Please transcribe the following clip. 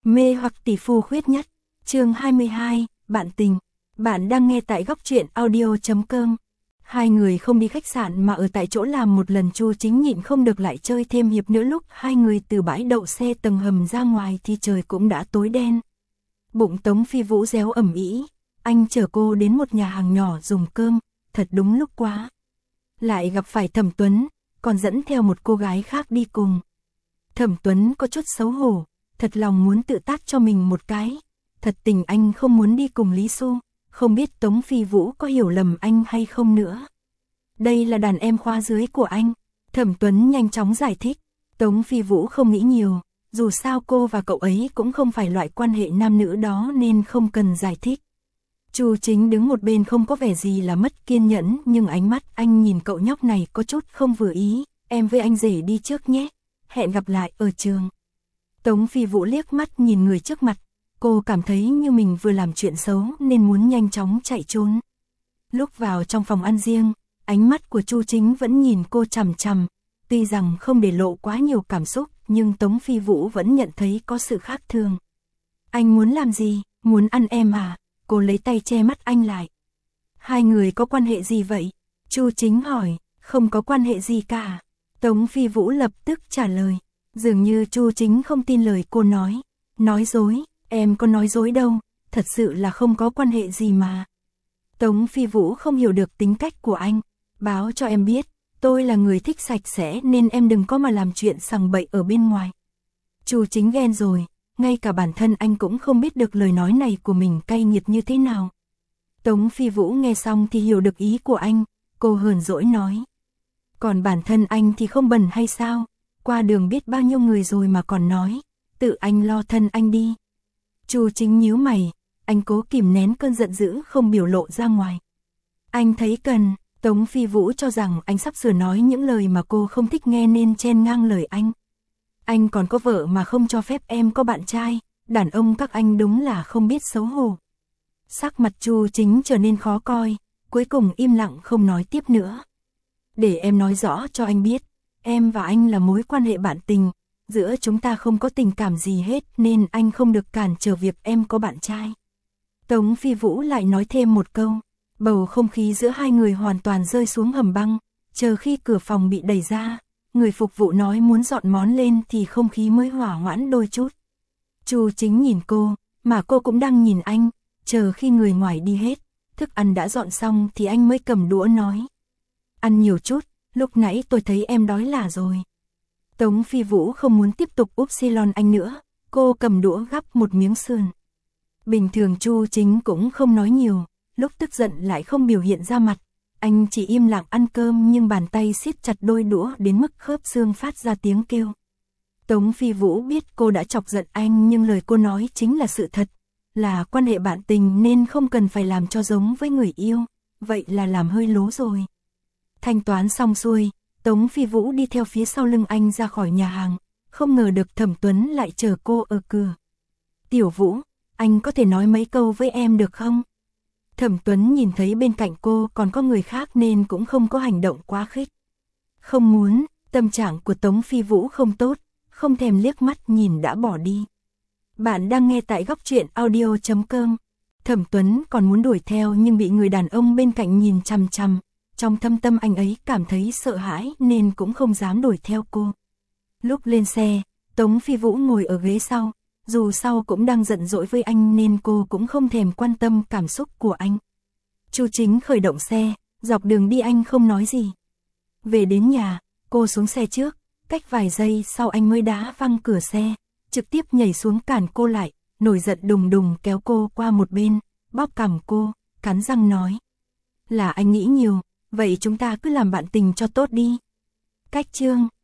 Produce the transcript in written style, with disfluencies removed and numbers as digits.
Mê hoặc tỷ phú khuyết nhất. Chương 22, bạn tình. Bạn đang nghe tại góc truyện audio.com. Hai người không đi khách sạn mà ở tại chỗ làm một lần. Chu Chính nhịn không được lại chơi thêm hiệp nữa. Lúc hai người từ bãi đậu xe tầng hầm ra ngoài thì trời cũng đã tối đen. Bụng Tống Phi Vũ réo ầm ĩ. Anh chở cô đến một nhà hàng nhỏ dùng cơm, thật đúng lúc quá. Lại gặp phải Thẩm Tuấn, còn dẫn theo một cô gái khác đi cùng. Thẩm Tuấn có chút xấu hổ, thật lòng muốn tự tát cho mình một cái. Thật tình anh không muốn đi cùng Lý Xu, không biết Tống Phi Vũ có hiểu lầm anh hay không nữa. Đây là đàn em khóa dưới của anh. Thẩm Tuấn nhanh chóng giải thích. Tống Phi Vũ không nghĩ nhiều, dù sao cô và cậu ấy cũng không phải loại quan hệ nam nữ đó nên không cần giải thích. Chu Chính đứng một bên không có vẻ gì là mất kiên nhẫn, nhưng ánh mắt anh nhìn cậu nhóc này có chút không vừa ý. Em với anh rể đi trước nhé, hẹn gặp lại ở trường. Tống Phi Vũ liếc mắt nhìn người trước mặt, cô cảm thấy như mình vừa làm chuyện xấu nên muốn nhanh chóng chạy trốn. Lúc vào trong phòng ăn riêng, ánh mắt của Chu Chính vẫn nhìn cô chằm chằm, tuy rằng không để lộ quá nhiều cảm xúc, nhưng Tống Phi Vũ vẫn nhận thấy có sự khác thường. Anh muốn làm gì, muốn ăn em à? Cô lấy tay che mắt anh lại. Hai người có quan hệ gì vậy? Chu Chính hỏi. Không có quan hệ gì cả. Tống Phi Vũ lập tức trả lời. Dường như Chu Chính không tin lời cô nói. Nói dối, em có nói dối đâu, thật sự là không có quan hệ gì mà. Tống Phi Vũ không hiểu được tính cách của anh. Báo cho em biết, tôi là người thích sạch sẽ nên em đừng có mà làm chuyện sằng bậy ở bên ngoài. Chu Chính ghen rồi. Ngay cả bản thân anh cũng không biết được lời nói này của mình cay nghiệt như thế nào. Tống Phi Vũ nghe xong thì hiểu được ý của anh, cô hờn dỗi nói. Còn bản thân anh thì không bần hay sao, qua đường biết bao nhiêu người rồi mà còn nói, tự anh lo thân anh đi. Chu Chính nhíu mày, anh cố kìm nén cơn giận dữ không biểu lộ ra ngoài. Anh thấy cần, Tống Phi Vũ cho rằng anh sắp sửa nói những lời mà cô không thích nghe nên chen ngang lời anh. Anh còn có vợ mà không cho phép em có bạn trai, đàn ông các anh đúng là không biết xấu hổ. Sắc mặt Chu Chính trở nên khó coi, cuối cùng im lặng không nói tiếp nữa. Để em nói rõ cho anh biết, em và anh là mối quan hệ bạn tình, giữa chúng ta không có tình cảm gì hết nên anh không được cản trở việc em có bạn trai. Tống Phi Vũ lại nói thêm một câu, bầu không khí giữa hai người hoàn toàn rơi xuống hầm băng, chờ khi cửa phòng bị đẩy ra. Người phục vụ nói muốn dọn món lên thì không khí mới hỏa hoãn đôi chút. Chu Chính nhìn cô, mà cô cũng đang nhìn anh, chờ khi người ngoài đi hết, thức ăn đã dọn xong thì anh mới cầm đũa nói. Ăn nhiều chút, lúc nãy tôi thấy em đói là rồi. Tống Phi Vũ không muốn tiếp tục upsilon anh nữa, cô cầm đũa gắp một miếng sườn. Bình thường Chu Chính cũng không nói nhiều, lúc tức giận lại không biểu hiện ra mặt. Anh chỉ im lặng ăn cơm nhưng bàn tay siết chặt đôi đũa đến mức khớp xương phát ra tiếng kêu. Tống Phi Vũ biết cô đã chọc giận anh nhưng lời cô nói chính là sự thật. Là quan hệ bạn tình nên không cần phải làm cho giống với người yêu, vậy là làm hơi lố rồi. Thanh toán xong xuôi, Tống Phi Vũ đi theo phía sau lưng anh ra khỏi nhà hàng, không ngờ được Thẩm Tuấn lại chờ cô ở cửa. Tiểu Vũ, anh có thể nói mấy câu với em được không? Thẩm Tuấn nhìn thấy bên cạnh cô còn có người khác nên cũng không có hành động quá khích. Không muốn, tâm trạng của Tống Phi Vũ không tốt, không thèm liếc mắt nhìn đã bỏ đi. Bạn đang nghe tại góc truyện audio.com. Thẩm Tuấn còn muốn đuổi theo nhưng bị người đàn ông bên cạnh nhìn chằm chằm. Trong thâm tâm anh ấy cảm thấy sợ hãi nên cũng không dám đuổi theo cô. Lúc lên xe, Tống Phi Vũ ngồi ở ghế sau. Dù sau cũng đang giận dỗi với anh nên cô cũng không thèm quan tâm cảm xúc của anh. Chu Chính khởi động xe, dọc đường đi anh không nói gì. Về đến nhà, cô xuống xe trước, cách vài giây sau anh mới đá văng cửa xe, trực tiếp nhảy xuống cản cô lại, nổi giận đùng đùng kéo cô qua một bên, bóp cằm cô, cắn răng nói. Là anh nghĩ nhiều, vậy chúng ta cứ làm bạn tình cho tốt đi. Cách chương